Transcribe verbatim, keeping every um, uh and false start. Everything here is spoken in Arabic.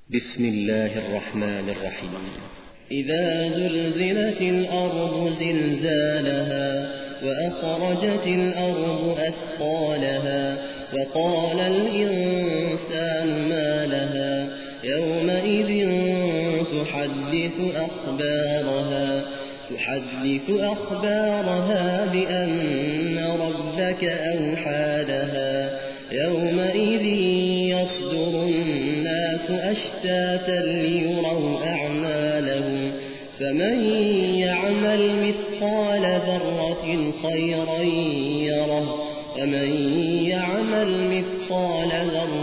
بسم الله الرحمن الرحيم. إذا زلزلت الأرض زلزالها وأخرجت الأرض أثقالها وقال الإنسان ما لها يومئذ تحدث أخبارها تحدث أخبارها بأن ربك أوحى لها يومئذ يصدر الناس أشتاتا ليروا أعمالهم فمن يعمل مثقال ذرة خيرا يره ومن يعمل مثقال ذرة